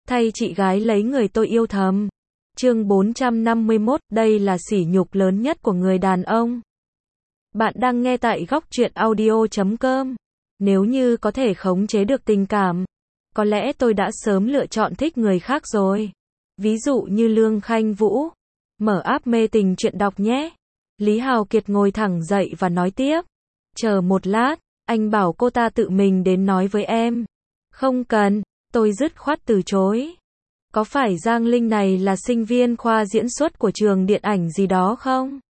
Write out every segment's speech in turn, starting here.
thay chị gái lấy người tôi yêu thầm. Chương 451, đây là sỉ nhục lớn nhất của người đàn ông. Bạn đang nghe tại góc truyện audio.com. Nếu như có thể khống chế được tình cảm, có lẽ tôi đã sớm lựa chọn thích người khác rồi. Ví dụ như Lương Khanh Vũ. Mở app mê tình truyện đọc nhé. Lý Hào Kiệt ngồi thẳng dậy và nói tiếp. Chờ một lát, anh bảo cô ta tự mình đến nói với em. Không cần, tôi dứt khoát từ chối. Có phải Giang Linh này là sinh viên khoa diễn xuất của trường điện ảnh gì đó không?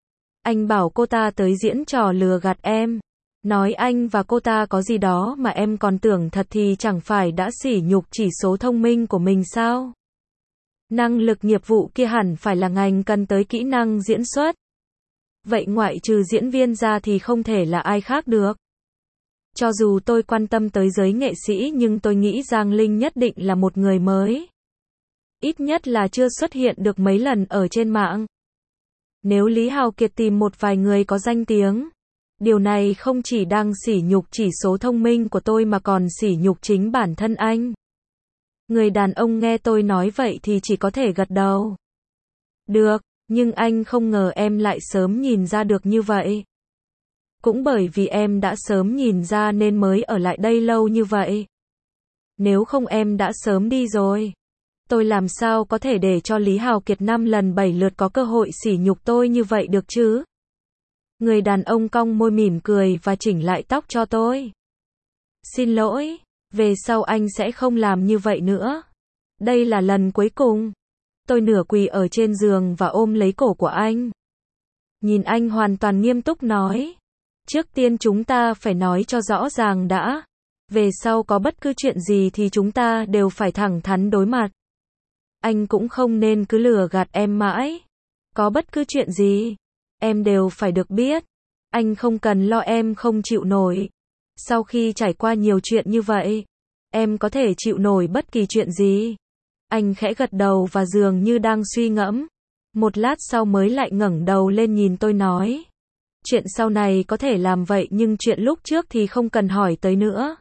Anh bảo cô ta tới diễn trò lừa gạt em. Nói anh và cô ta có gì đó mà em còn tưởng thật thì chẳng phải đã sỉ nhục chỉ số thông minh của mình sao? Năng lực nghiệp vụ kia hẳn phải là ngành cần tới kỹ năng diễn xuất. Vậy ngoại trừ diễn viên ra thì không thể là ai khác được. Cho dù tôi quan tâm tới giới nghệ sĩ nhưng tôi nghĩ Giang Linh nhất định là một người mới. Ít nhất là chưa xuất hiện được mấy lần ở trên mạng. Nếu Lý Hào Kiệt tìm một vài người có danh tiếng, điều này không chỉ đang sỉ nhục chỉ số thông minh của tôi mà còn sỉ nhục chính bản thân anh. Người đàn ông nghe tôi nói vậy thì chỉ có thể gật đầu. Được, nhưng anh không ngờ em lại sớm nhìn ra được như vậy. Cũng bởi vì em đã sớm nhìn ra nên mới ở lại đây lâu như vậy. Nếu không em đã sớm đi rồi. Tôi làm sao có thể để cho Lý Hào Kiệt 5 lần 7 lượt có cơ hội sỉ nhục tôi như vậy được chứ? Người đàn ông cong môi mỉm cười và chỉnh lại tóc cho tôi. Xin lỗi, về sau anh sẽ không làm như vậy nữa. Đây là lần cuối cùng. Tôi nửa quỳ ở trên giường và ôm lấy cổ của anh. Nhìn anh hoàn toàn nghiêm túc nói. Trước tiên chúng ta phải nói cho rõ ràng đã. Về sau có bất cứ chuyện gì thì chúng ta đều phải thẳng thắn đối mặt. Anh cũng không nên cứ lừa gạt em mãi. Có bất cứ chuyện gì, em đều phải được biết. Anh không cần lo em không chịu nổi. Sau khi trải qua nhiều chuyện như vậy, em có thể chịu nổi bất kỳ chuyện gì. Anh khẽ gật đầu và dường như đang suy ngẫm. Một lát sau mới lại ngẩng đầu lên nhìn tôi nói. Chuyện sau này có thể làm vậy nhưng chuyện lúc trước thì không cần hỏi tới nữa.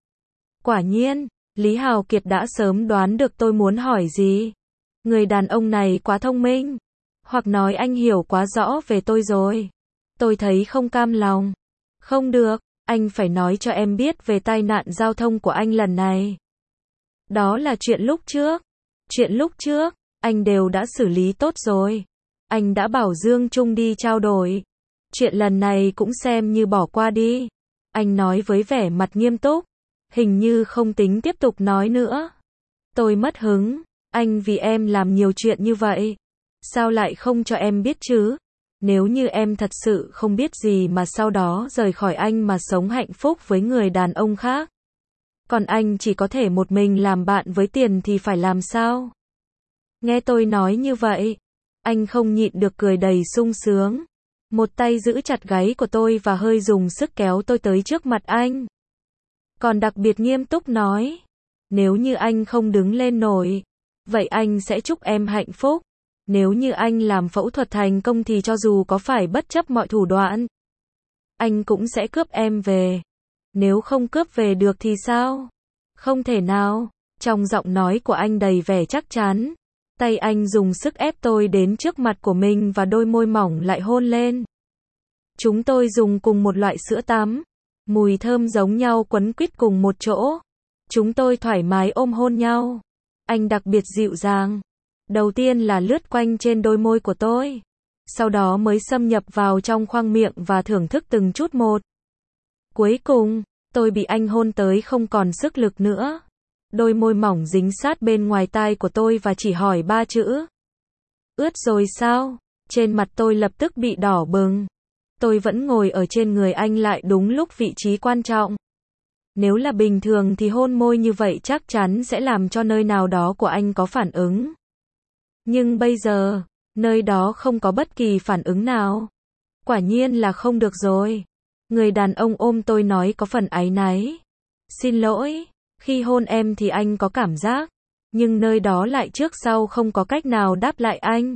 Quả nhiên, Lý Hào Kiệt đã sớm đoán được tôi muốn hỏi gì. Người đàn ông này quá thông minh. Hoặc nói anh hiểu quá rõ về tôi rồi. Tôi thấy không cam lòng. Không được, anh phải nói cho em biết về tai nạn giao thông của anh lần này. Đó là chuyện lúc trước. Chuyện lúc trước, anh đều đã xử lý tốt rồi. Anh đã bảo Dương Trung đi trao đổi. Chuyện lần này cũng xem như bỏ qua đi. Anh nói với vẻ mặt nghiêm túc. Hình như không tính tiếp tục nói nữa. Tôi mất hứng. Anh vì em làm nhiều chuyện như vậy. Sao lại không cho em biết chứ? Nếu như em thật sự không biết gì mà sau đó rời khỏi anh mà sống hạnh phúc với người đàn ông khác. Còn anh chỉ có thể một mình làm bạn với tiền thì phải làm sao? Nghe tôi nói như vậy, anh không nhịn được cười đầy sung sướng. Một tay giữ chặt gáy của tôi và hơi dùng sức kéo tôi tới trước mặt anh. Còn đặc biệt nghiêm túc nói, nếu như anh không đứng lên nổi, vậy anh sẽ chúc em hạnh phúc. Nếu như anh làm phẫu thuật thành công thì cho dù có phải bất chấp mọi thủ đoạn, anh cũng sẽ cướp em về. Nếu không cướp về được thì sao? Không thể nào. Trong giọng nói của anh đầy vẻ chắc chắn. Tay anh dùng sức ép tôi đến trước mặt của mình và đôi môi mỏng lại hôn lên. Chúng tôi dùng cùng một loại sữa tắm. Mùi thơm giống nhau quấn quýt cùng một chỗ. Chúng tôi thoải mái ôm hôn nhau. Anh đặc biệt dịu dàng. Đầu tiên là lướt quanh trên đôi môi của tôi. Sau đó mới xâm nhập vào trong khoang miệng và thưởng thức từng chút một. Cuối cùng, tôi bị anh hôn tới không còn sức lực nữa. Đôi môi mỏng dính sát bên ngoài tai của tôi và chỉ hỏi 3 chữ. Ướt rồi sao? Trên mặt tôi lập tức bị đỏ bừng. Tôi vẫn ngồi ở trên người anh lại đúng lúc vị trí quan trọng. Nếu là bình thường thì hôn môi như vậy chắc chắn sẽ làm cho nơi nào đó của anh có phản ứng. Nhưng bây giờ, nơi đó không có bất kỳ phản ứng nào. Quả nhiên là không được rồi. Người đàn ông ôm tôi nói có phần áy náy. Xin lỗi, khi hôn em thì anh có cảm giác, nhưng nơi đó lại trước sau không có cách nào đáp lại anh.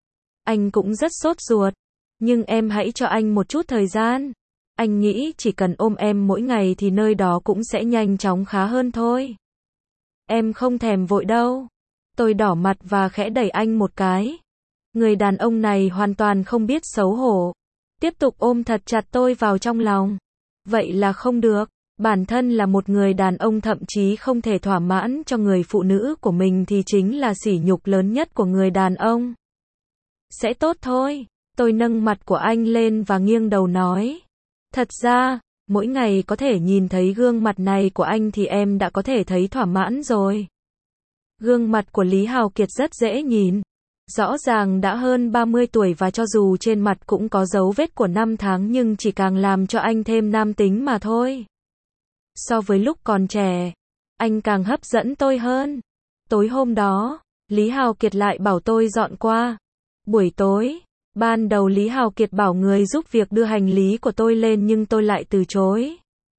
Anh cũng rất sốt ruột, nhưng em hãy cho anh một chút thời gian. Anh nghĩ chỉ cần ôm em mỗi ngày thì nơi đó cũng sẽ nhanh chóng khá hơn thôi. em không thèm vội đâu. Tôi đỏ mặt và khẽ đẩy anh một cái. Người đàn ông này hoàn toàn không biết xấu hổ. Tiếp tục ôm thật chặt tôi vào trong lòng. Vậy là không được. Bản thân là một người đàn ông thậm chí không thể thỏa mãn cho người phụ nữ của mình thì chính là sỉ nhục lớn nhất của người đàn ông. Sẽ tốt thôi. Tôi nâng mặt của anh lên và nghiêng đầu nói. Thật ra, mỗi ngày có thể nhìn thấy gương mặt này của anh thì em đã có thể thấy thỏa mãn rồi. Gương mặt của Lý Hào Kiệt rất dễ nhìn. Rõ ràng đã hơn 30 tuổi và cho dù trên mặt cũng có dấu vết của năm tháng nhưng chỉ càng làm cho anh thêm nam tính mà thôi. So với lúc còn trẻ, anh càng hấp dẫn tôi hơn. Tối hôm đó, Lý Hào Kiệt lại bảo tôi dọn qua. Buổi tối, ban đầu Lý Hào Kiệt bảo người giúp việc đưa hành lý của tôi lên nhưng tôi lại từ chối.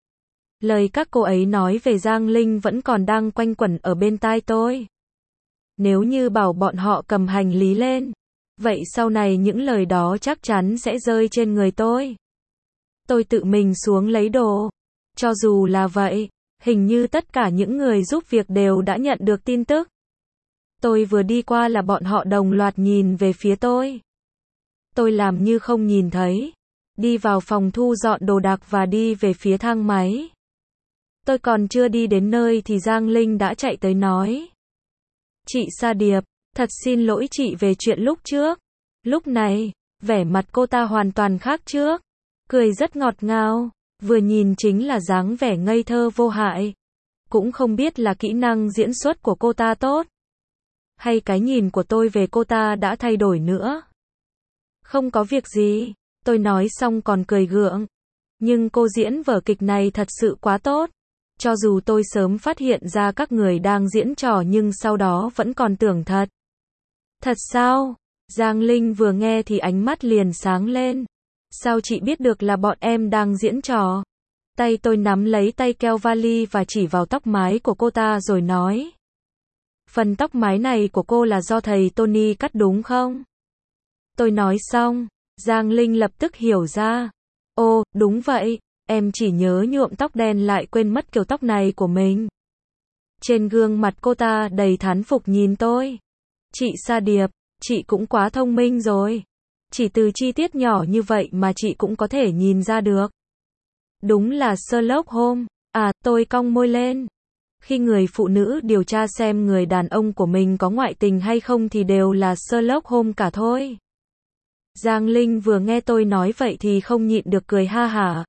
Lời các cô ấy nói về Giang Linh vẫn còn đang quanh quẩn ở bên tai tôi. Nếu như bảo bọn họ cầm hành lý lên, vậy sau này những lời đó chắc chắn sẽ rơi trên người tôi. Tôi tự mình xuống lấy đồ. Cho dù là vậy, hình như tất cả những người giúp việc đều đã nhận được tin tức. Tôi vừa đi qua là bọn họ đồng loạt nhìn về phía tôi. Tôi làm như không nhìn thấy. Đi vào phòng thu dọn đồ đạc và đi về phía thang máy. Tôi còn chưa đi đến nơi thì Giang Linh đã chạy tới nói. Chị Sa Điệp, thật xin lỗi chị về chuyện lúc trước. Lúc này, vẻ mặt cô ta hoàn toàn khác trước. Cười rất ngọt ngào, vừa nhìn chính là dáng vẻ ngây thơ vô hại. Cũng không biết là kỹ năng diễn xuất của cô ta tốt, hay cái nhìn của tôi về cô ta đã thay đổi nữa. Không có việc gì, tôi nói xong còn cười gượng. Nhưng cô diễn vở kịch này thật sự quá tốt. Cho dù tôi sớm phát hiện ra các người đang diễn trò nhưng sau đó vẫn còn tưởng thật. Thật sao? Giang Linh vừa nghe thì ánh mắt liền sáng lên. Sao chị biết được là bọn em đang diễn trò? Tay tôi nắm lấy tay keo vali và chỉ vào tóc mái của cô ta rồi nói. Phần tóc mái này của cô là do thầy Tony cắt đúng không? Tôi nói xong, Giang Linh lập tức hiểu ra. Ồ, đúng vậy, em chỉ nhớ nhuộm tóc đen lại quên mất kiểu tóc này của mình. Trên gương mặt cô ta đầy thán phục nhìn tôi. Chị Sa Điệp, chị cũng quá thông minh rồi. Chỉ từ chi tiết nhỏ như vậy mà chị cũng có thể nhìn ra được. Đúng là Sherlock Holmes. À, tôi cong môi lên. Khi người phụ nữ điều tra xem người đàn ông của mình có ngoại tình hay không thì đều là Sherlock Holmes cả thôi. Giang Linh vừa nghe tôi nói vậy thì không nhịn được cười ha hả.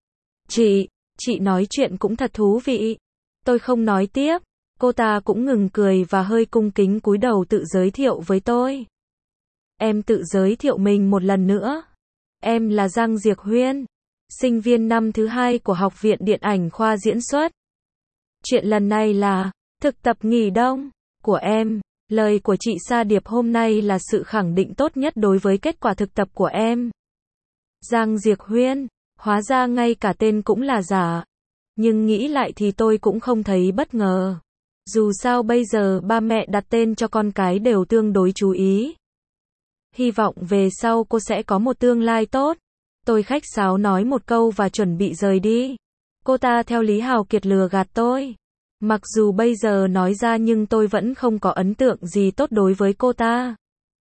Chị nói chuyện cũng thật thú vị. Tôi không nói tiếp. Cô ta cũng ngừng cười và hơi cung kính cúi đầu tự giới thiệu với tôi. Em tự giới thiệu mình một lần nữa. Em là Giang Diệc Huyên, sinh viên năm thứ 2 của Học viện Điện ảnh khoa diễn xuất. Chuyện lần này là thực tập nghỉ đông của em. Lời của chị Sa Điệp hôm nay là sự khẳng định tốt nhất đối với kết quả thực tập của em. Giang Diệc Huyên, hóa ra ngay cả tên cũng là giả. Nhưng nghĩ lại thì tôi cũng không thấy bất ngờ. Dù sao bây giờ ba mẹ đặt tên cho con cái đều tương đối chú ý. Hy vọng về sau cô sẽ có một tương lai tốt. Tôi khách sáo nói một câu và chuẩn bị rời đi. Cô ta theo Lý Hào Kiệt lừa gạt tôi. Mặc dù bây giờ nói ra nhưng tôi vẫn không có ấn tượng gì tốt đối với cô ta.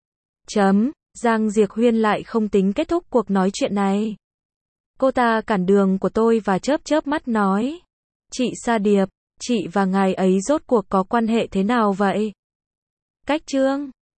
Giang Diệc Huyên lại không tính kết thúc cuộc nói chuyện này. Cô ta cản đường của tôi và chớp chớp mắt nói. Chị Sa Điệp, chị và ngài ấy rốt cuộc có quan hệ thế nào vậy? Cách chương